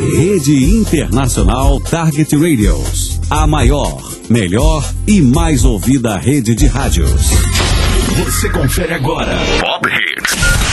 Rede Internacional Target Radios. A maior, melhor e mais ouvida rede de rádios. Você confere agora Pop Hits.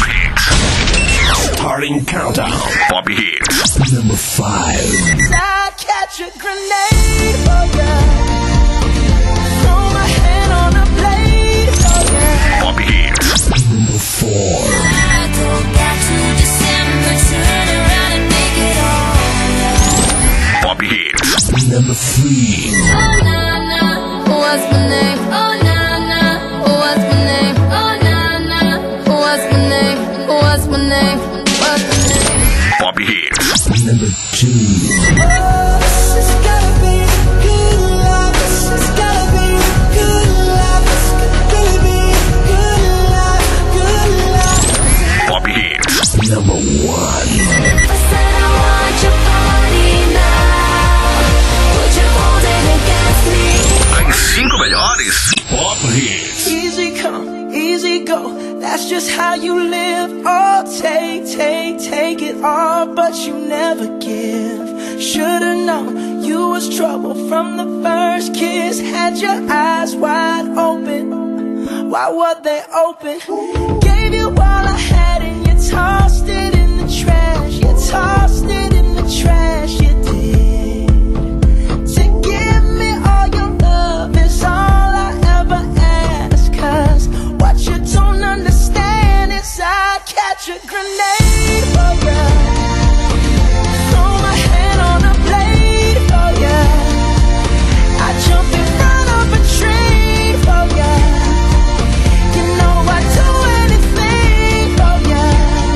Starting Countdown. Pop Hits. Number 5. I catch a grenade for ya. Throw my hand on a blade for ya. Pop Hits. Number 4. I go back to December, turn around and make it all. Pop Hits. Number 3. Oh na na, what's my name? Oh na na, what's my name? Oh na na, what's my name? What's my name? What's my name? Pop Hits. Number 2. Oh, this has gotta be good love. This has gotta be good love. This could really be good love, good love. Pop Hits. Number 1. I said I want your body now. Would you hold it against me? As 5 melhores Pop Hits. Easy come, easy go. That's just how you live. Oh, take it all, but you never give. Should've known you was trouble from the first kiss. Had your eyes wide open. Why were they open? Gave you all I had and you tossed it in the trash. You tossed it in the trash, you did. To give me all your love is all I ever ask. 'Cause what you don't understand is I'd catch a grenade for ya. Throw my hand on a blade for ya. I'd jump in front of a train for ya. You know I'd do anything for ya.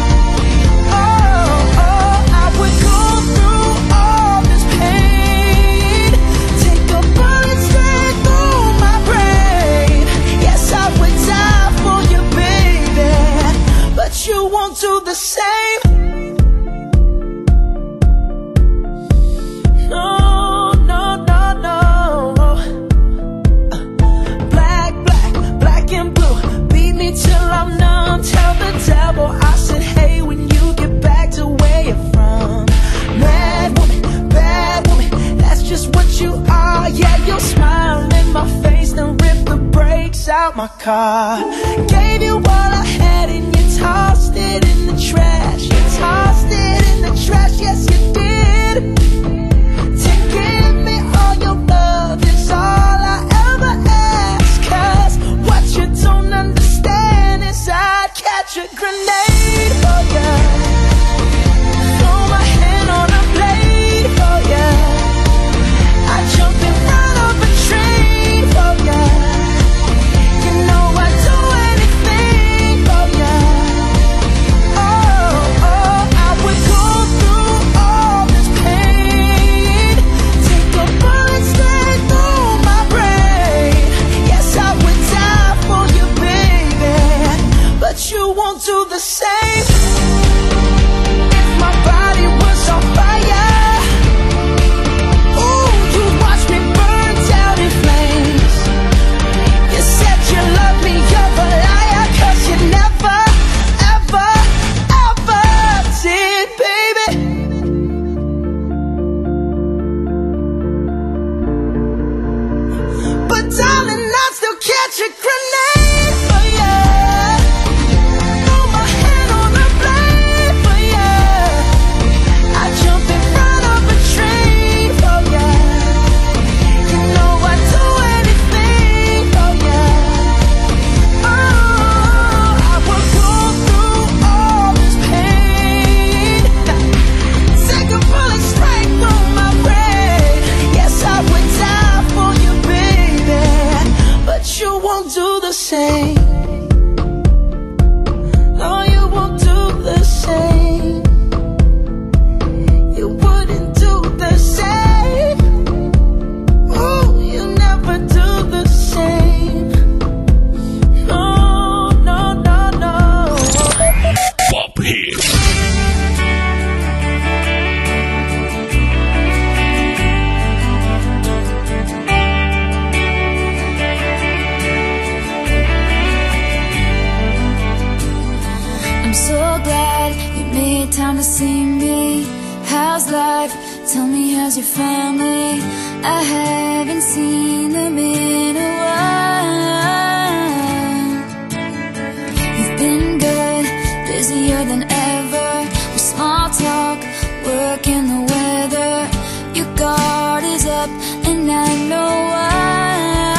Oh, I would go through all this pain. Take a bullet straight through my brain. Yes, I would die for you, baby, but you won't do the same. No, no, no, no. Black and blue. Beat me till I'm numb. Tell the devil I said, hey, when you get back to where you're from. Bad woman, that's just what you are. Yeah, you'll smile in my face, then rip the brakes out my car. Gave you all I had and you tossed it in the trash. You tossed it in the trash, yes you did. To give me all your love is all I ever ask. 'Cause what you don't understand is I'd catch a grenade for ya. Throw my hand on a blade for ya. I'd jump in front of a train for ya. You know I'd do anything for ya. Oh, I would go through all this pain. Take a bullet straight through my brain. Yes, I would die for you, baby, but you won't do the same. If my body was on fire, ooh, you'd watch me burn down in flames. You said you love me, you're a liar, 'cause you never, ever, ever did, baby. But darling, I'd still catch a grenade for ya. Throw my hand on a blade for ya. I'd jump in front of a train for ya. You know I'd do anything for ya. Oh, I would go through all this pain. Take a bullet straight through my brain. Yes, I would die for you, baby, but you won't do the same. No, you won't do the same. You wouldn't do the same. Ooh, you never do the same. No, no, no, no. Pop Hits. I'm so glad you made time to see me. How's life? Tell me, how's your family? I haven't seen them in a while. You've been good, busier than ever, with small talk, work and the weather. Your guard is up and I know why.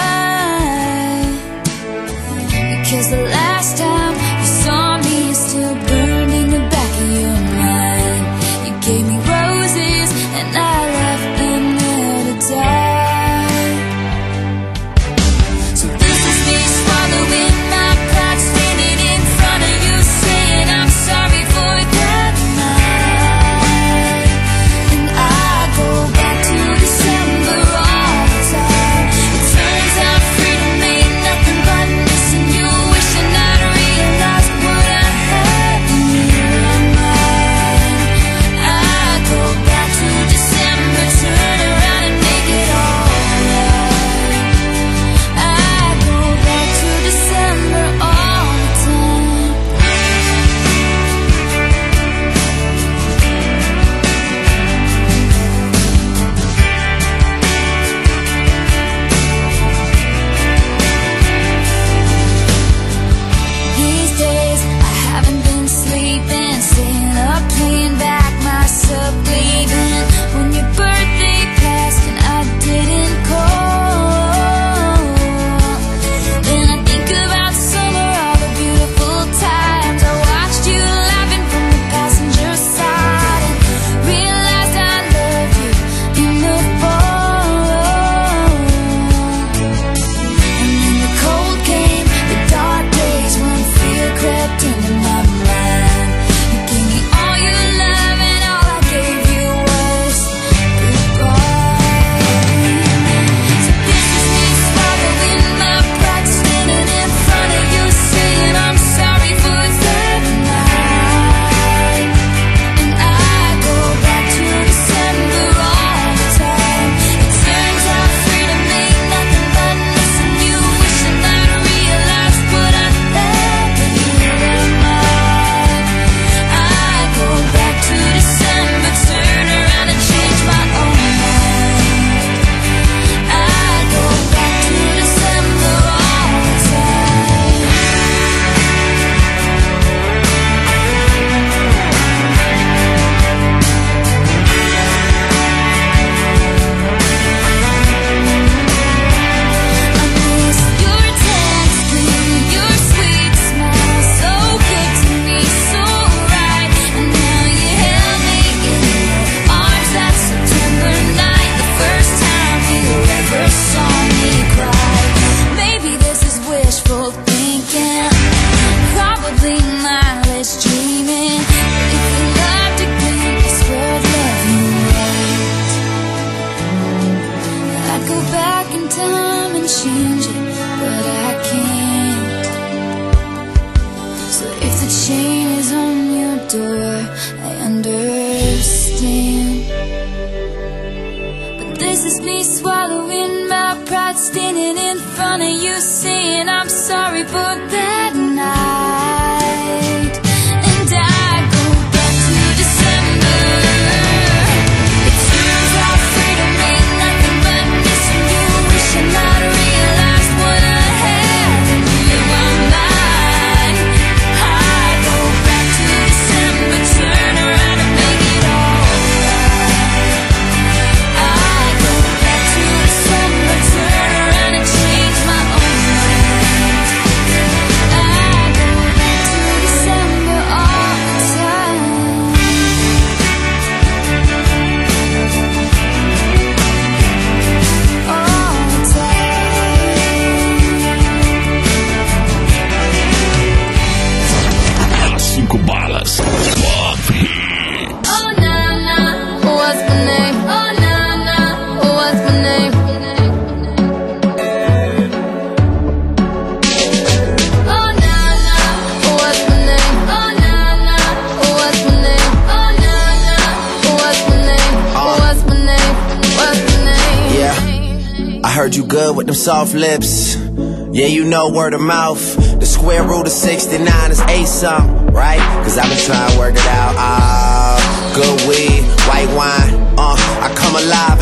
Because the last time you saw me is still burned in the back of your mind. You gave me roses and I left them there to die. So this is me swallowing my pride, standing in front of you saying I'm sorry for that night. And I go back to December all the time. It turns out freedom ain't nothing but missing you, wishing I'd realized what I had in my mind. I go back to December, turn around and make it alright. I go back to December all the time. These days I haven't been sleeping, staying up, playing back myself, leaving when your birthday passed and I didn't call. Then I think about summer, all the beautiful times I watched you laughing from the passenger side, and realized I loved you in the fall. And then the cold came, the dark days when fear crept into my mind. You gave me all your love and all I gave you was goodbye. So this is me swallowing my pride, standing in front of you saying I'm sorry for that night. And I go back to December all the time. It turns out freedom ain't nothing but missing you, wishing I'd realized what I had in my mind. I go back to December, turn around and change my own mind. I go back to December all the time. I miss your text, your sweet smile, so good to me, so right. And now you held me in your arms that September night, the first time you ever saw me cry. Maybe this is wishful thinking, probably mindless dreaming. But if you loved again, it's worth loving right. I'd go back in time and change it, but I can't. So if the chain is on your door, I understand. But this is me swallowing my pride, standing in front of you saying I'm sorry for that night. And I go back to December. It turns out freedom ain't nothing but missing you, wishing I'd realized what I had in my mind. I go back to December, turn around and make it alright. I go back to December, turn around and change my own mind. I go back to December all the time. All the time. Cinco balas. Pop Hits. Oh na na, what's my name? Oh na na, what's my name? Oh na na, what's my name? Oh na na, what's my name? Oh na na, what's my name? What's my name? What's my name? Yeah. I heard you good with them soft lips. Yeah, you know word of mouth. The square root of 69 is 8 something, right? Cause I've been trying to work it out. Good weed, white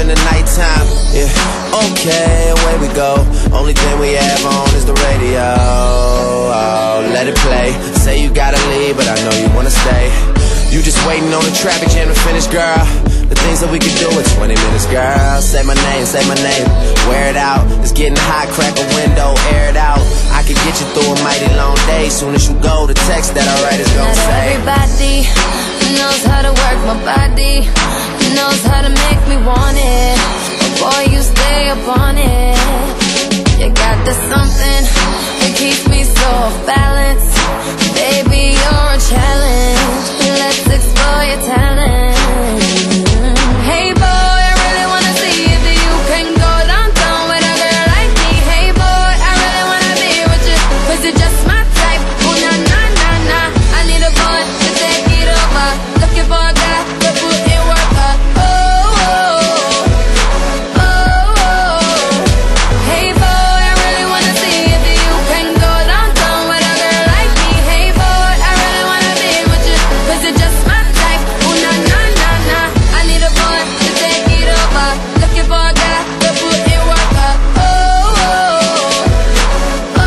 in the nighttime. Yeah, okay, away we go. Only thing we have on is the radio. Oh, let it play. Say you gotta leave, but I know you wanna stay. You just waiting on the traffic jam to finish, girl. The things that we could do in 20 minutes, girl. Say my name, wear it out. It's getting hot, crack a window, air it out. I could get you through a mighty long day. Soon as you go, the text that I write is gonna say. Everybody knows how to work my body, knows how to make me want it. But boy, you stay up on it. You got this something that keeps me so off balance. Baby, you're a challenge. Let's explore your talent. Hey boy, I really wanna see if you can go downtown with a girl like me. Hey boy, I really wanna be with you, 'cause you're just my type. Oh na na na na, I need a boy to take it over. Looking for a guy to put in work. Oh oh oh. Hey boy, I really wanna see if you can go downtown with a girl like me. Hey boy, I really wanna be with you, 'cause you're just my type. Oh na na na na, I need a boy to take it over. Looking for a guy to put in work. Oh oh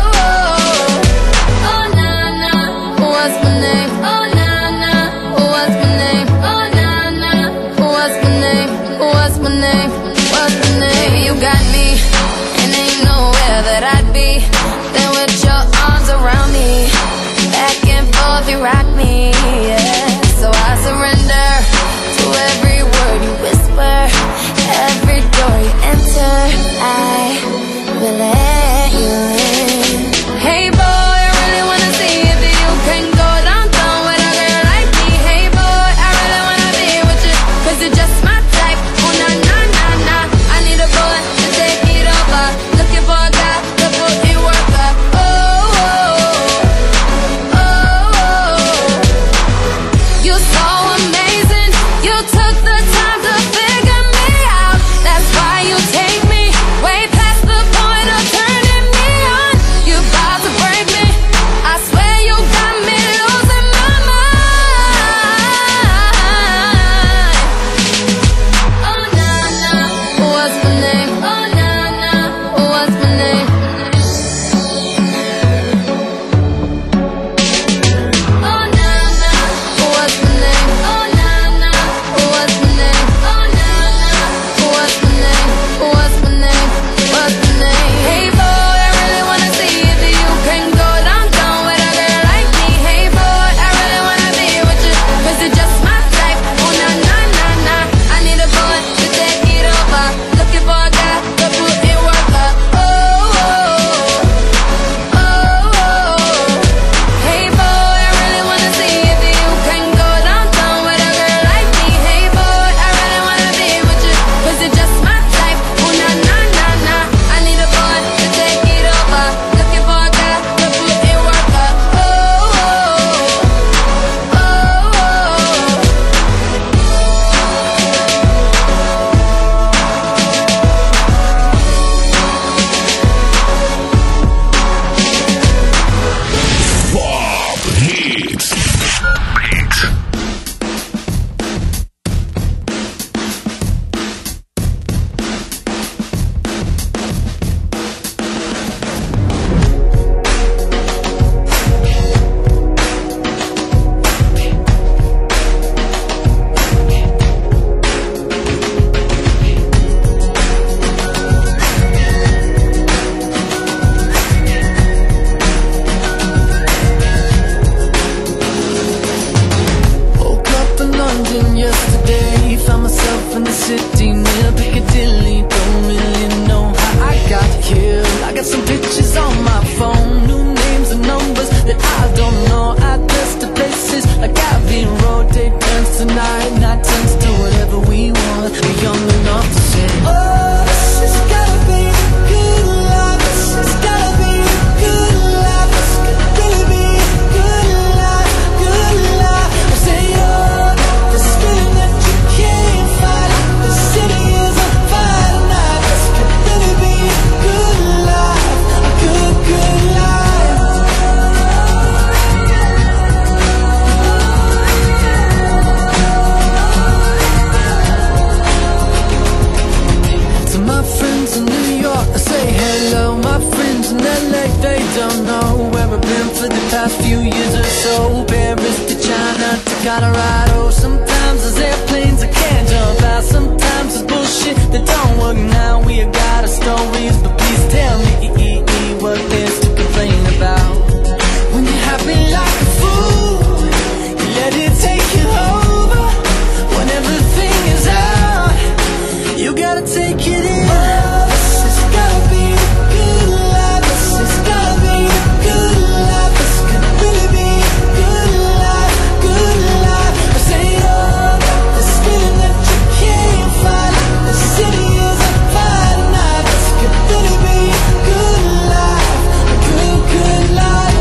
oh. Oh na na, what's my name? Oh na na, what's my name? Oh na na, what's my name? What's my name? What's my name? You got me, and ain't nowhere that I'd be than with your arms around me. Back and forth you rock me, yeah. So I surrender to every word you whisper, every door you enter. I will let you in. Hey boy, I really wanna see if you can go downtown with a girl like me. Hey boy, I really wanna be with you, 'cause you're just my type. Oh na na na na, I need a boy to take it over. Looking for a guy to put in work. Oh oh oh. You're so amazing. You took the time to figure me out. That's why you take me way past the point of turning me on. You about to break me. I swear you got me losing my mind. Oh na na, what's my name? Oh na na, what's my name? Oh na na, what's my name? Oh na na, what's my name? Oh na na, what's my name? What's my name? What's my name? Hey boy, I really wanna see if you can go downtown with a girl like me. Hey boy, I really wanna be with you, 'cause you're just my type. Oh na na na na, I need a boy to take it over. Looking for a guy to put in work. Oh oh oh. Hey boy, I really wanna see if you can go downtown with a girl like me. Hey boy, I really wanna be with you, 'cause you're just my type. Oh na na na na, I need a boy to take it over. Looking for a guy to put in work. Oh oh Pop Hits. Woke up in London yesterday, found myself in the city near Piccadilly. Don't really know how I got here. I got some pictures on my phone, new names and numbers that I don't know. Address to places like Abbey Road. Day turns to night turns to whatever we want. We're young enough to say, oh, this has gotta be the good life. This has gotta be the good life. This could really be the good life, good life. I say, oh, this feeling that you can't fight. The city Paris to China to Colorado. Sometimes there's airplanes I can't jump out. Sometimes there's bullshit that don't work now. We have got our stories, but please tell me what there's to complain about. When you're happy like a fool, you let it take you over. When everything is out, you gotta take it in. This has gotta be a good life. This has gotta be a good life. This could really be a good life, good life. I say, oh, this feeling that you can't fight. The city is a fire night. This could really be a good life, a good, good life.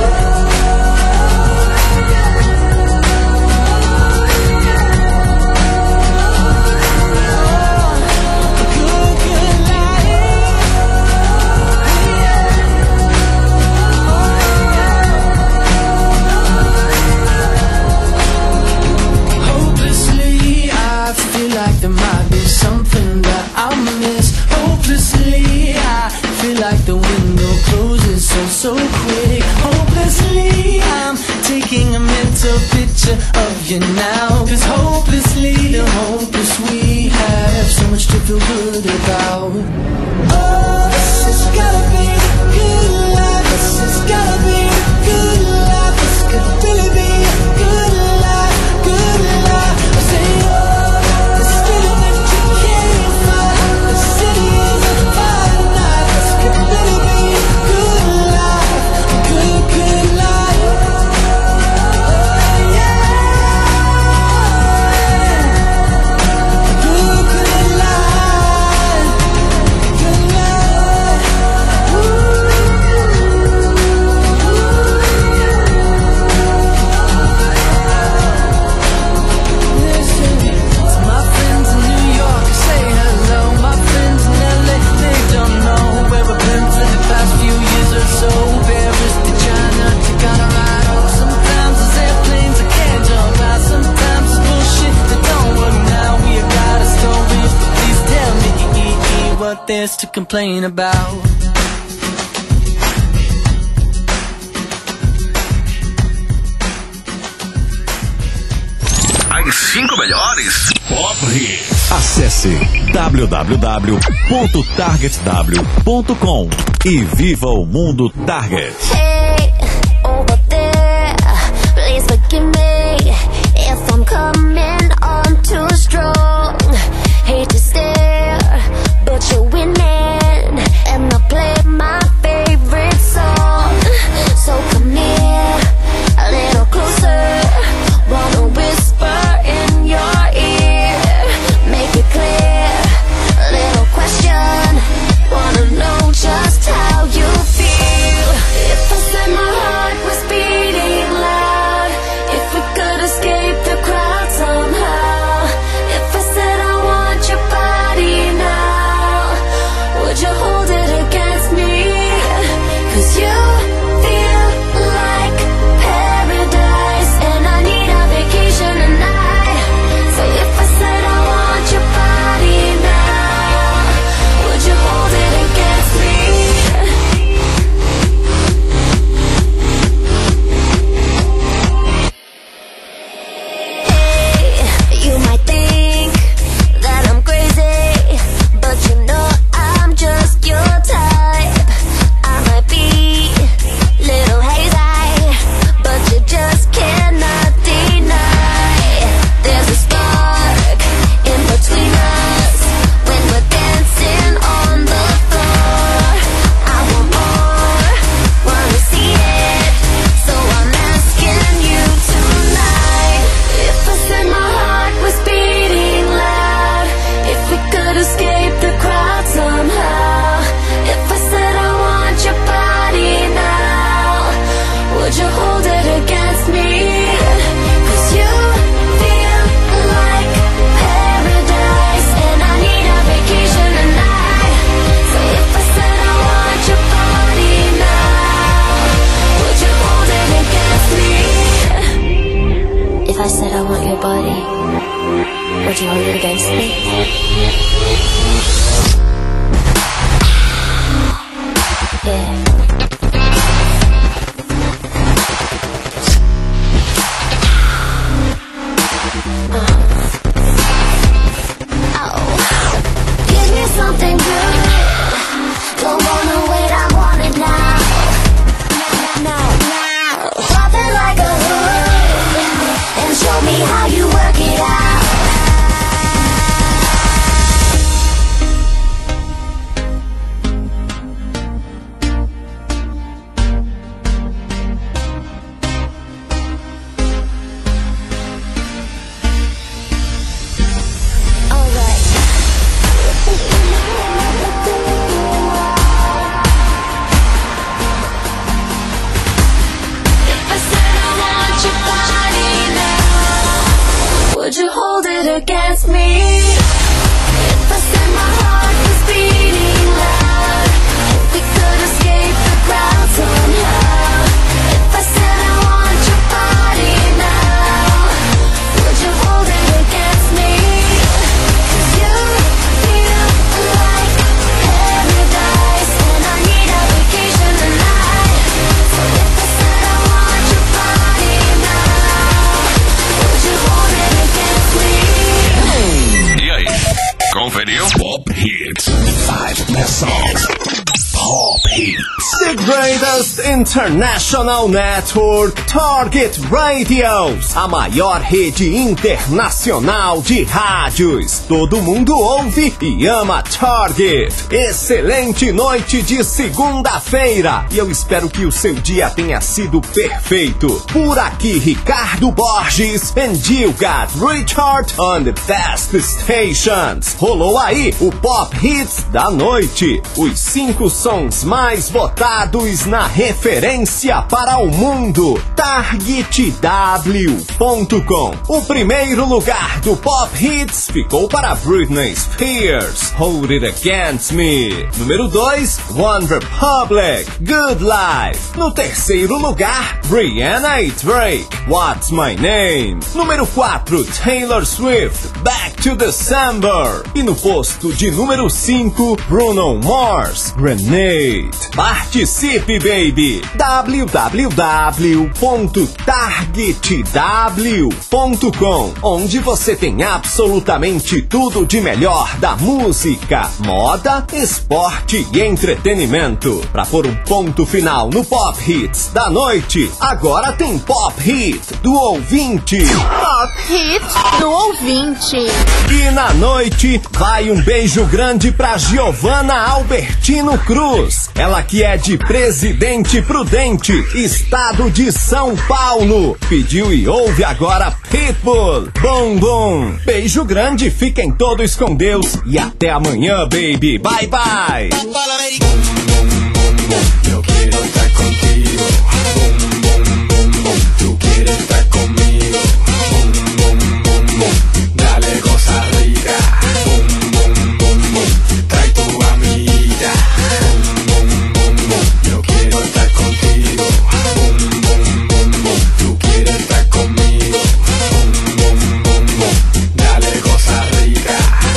Hopelessly, I feel like there might be something that I'll miss. Hopelessly, I feel like the window closes so quick. Hopelessly, I'm taking a mental picture of you now. Cause hopelessly, the hopeless we have so much to feel good about. Oh, this has gotta be a good life. This has gotta be a good life. This could really be a good life, good life. I say, oh, this feeling that you can't fight. The city is a fire night. This could really be a good life, a good, good life. Oh, yeah. A good, good life, good life. Listen, to my friends in New York, say hello. My friends in LA, they don't know where we've been for the past few years or so. Paris to China to Colorado. Sometimes there's airplanes I can't jump out. Sometimes there's bullshit that don't work now. We have got a story, but please tell me what there's to complain about. As 5 melhores Pop Hits. Acesse www.targetw.com e viva o mundo Target. Hey, over there, please forgive me if I'm coming on too strong. Hate to stare, but you're winning, and I play my favorite song. So come here, a little closer. Wanna whisper in your ear, make it clear. Little question, wanna know just how you feel. If I said my heart was beating loud, if we could escape the crowd somehow. If I said I want your body now, would you hold it against me? 'Cause you feel like paradise, and I need a vacation tonight. So if I said I want your body now, would you hold it against me? Hey, you might think that I'm crazy, but you know I'm just your type. I might be little hazy, but you just cannot deny. There's a spark in between us when we're dancing on the floor. I want more, wanna see it, so I'm asking you tonight. If I said my heart was beating loud, if we could escape the crowd somehow. If I said I want your body now, would you hold it against me? 'Cause you feel like paradise, and I need a vacation tonight. So if I said I want your body now, would you hold it against me? If I said I want your body, would you hold it against me? Yeah. First International Network Target Radios, a maior rede internacional de rádios. Todo mundo ouve e ama Target. Excelente noite de segunda-feira e eu espero que o seu dia tenha sido perfeito. Por aqui, Ricardo Borges, and you got Richard on the best stations. Rolou aí o Pop Hits da noite, os 5 sons mais votados na referência para o mundo, TargetW.com. O primeiro lugar do Pop Hits ficou para Britney Spears, Hold It Against Me. Número 2, One Republic, Good Life. No terceiro lugar, Rihanna e Drake, What's My Name. Número 4, Taylor Swift, Back to December. E no posto de número 5, Bruno Mars, Grenade. Participe, baby! www.targetw.com, onde você tem absolutamente tudo de melhor da música, moda, esporte e entretenimento. Para pôr um ponto final no Pop Hits da noite, agora tem Pop Hit do ouvinte. Pop Hit do ouvinte. E na noite vai um beijo grande pra Giovana Albertino Cruz, ela que é de Presidente Prudente, estado de São Paulo. Pediu e ouve agora Pitbull, Bom Bom. Beijo grande, fiquem todos com Deus e até amanhã, baby. Bye, bye. Yo quiero estar contigo. Tú quieres estar conmigo. Dale cosa rica. Trae tu amiguita. Yo quiero estar contigo. Tú quieres estar conmigo. Dale cosa rica.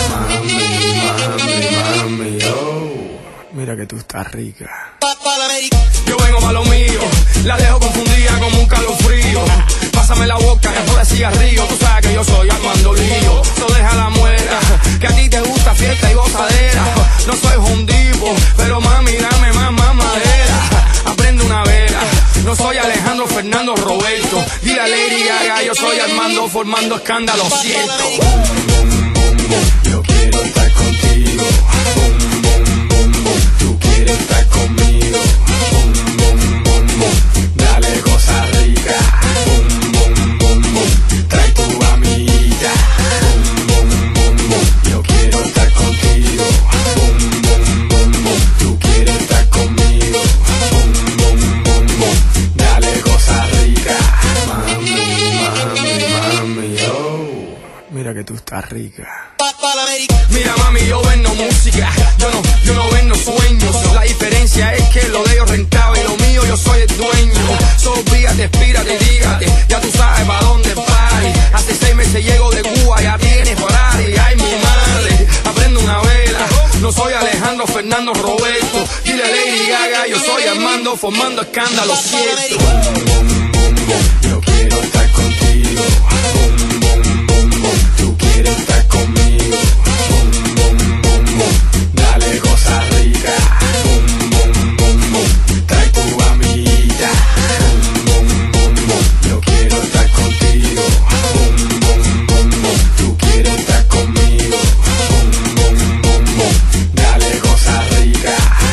Mami, oh. Mira que tú estás rica. Yo vengo pa' lo mío, la dejo confundida como un calofrío. Pásame la boca, después de cigarrillo. Tú sabes que yo soy Armando Lío. No deja la muela, que a ti te gusta fiesta y gozadera. No soy hondipo, pero mami dame más madera. Aprende una vela, no soy Alejandro Fernando Roberto. Dile a Lady Gaga, yo soy Armando formando escándalo, siento. Yo quiero estar contigo. Tú quieres estar conmigo. Dale cosa rica. Trae tu amiguita. Yo quiero estar contigo. Tú quieres estar conmigo. Dale cosa rica. Mami, oh. Mira que tú estás rica. Mira mami, yo vendo música, yo no vendo sueños. La diferencia es que lo de ellos rentable y lo mío yo soy el dueño. Olvídate, espírate y dígate, ya tú sabes pa' dónde party. Hace 6 meses llego de Cuba, ya tienes party. Ay mi madre, aprende una vela. No soy Alejandro Fernando Roberto. Dile a Lady Gaga, yo soy Armando formando escándalo, cierto. Yo quiero estar contigo. Tú quieres estar conmigo. Dale cosa rica. Trae tu amiguita. Yo quiero estar contigo. Tú quieres estar conmigo. Dale cosa rica.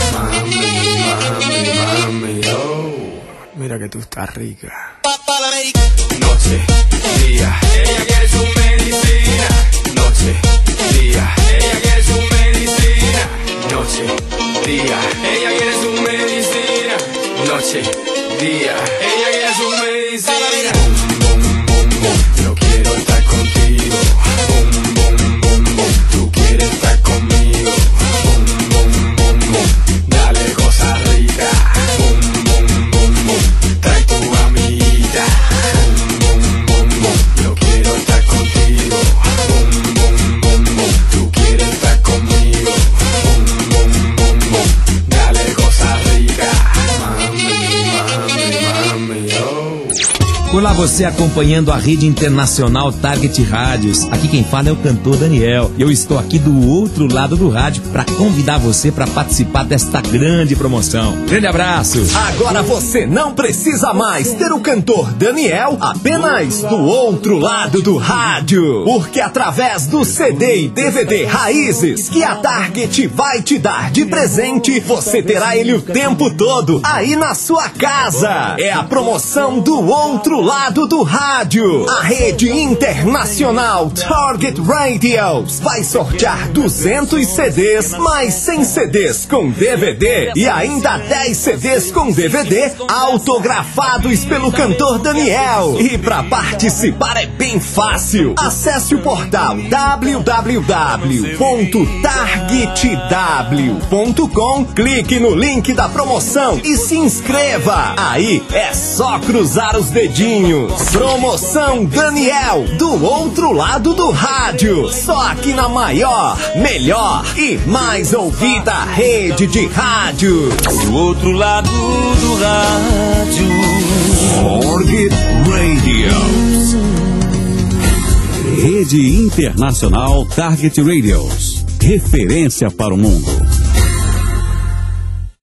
Mami, oh. Mira que tú estás rica. Noche, día, Ella quiere su medicina. noche, día, Ella quiere su medicina. noche, día, Ella quiere su medicina. noche, día. Ella quiere su medicina. Yo quiero estar contigo. Tú quieres estar conmigo. Dale cosa rica. Trae tu amiguita. Olá, você acompanhando a rede internacional Target Rádios. Aqui quem fala é o cantor Daniel. Eu estou aqui do outro lado do rádio para convidar você para participar desta grande promoção. Grande abraço. Agora você não precisa mais ter o cantor Daniel apenas do outro lado do rádio. Porque através do CD e DVD Raízes que a Target vai te dar de presente, você terá ele o tempo todo aí na sua casa. É a promoção do outro lado do rádio. A rede internacional Target Radios vai sortear 200 CDs, mais 100 CDs com DVD e ainda 10 CDs com DVD autografados pelo cantor Daniel. E para participar é bem fácil. Acesse o portal www.targetw.com, clique no link da promoção e se inscreva. Aí é só cruzar os dedinhos. Promoção Daniel, do outro lado do rádio. Só aqui na maior, melhor e mais ouvida rede de rádio. Do outro lado do rádio. Target Radios. Rede Internacional Target Radios. Referência para o mundo.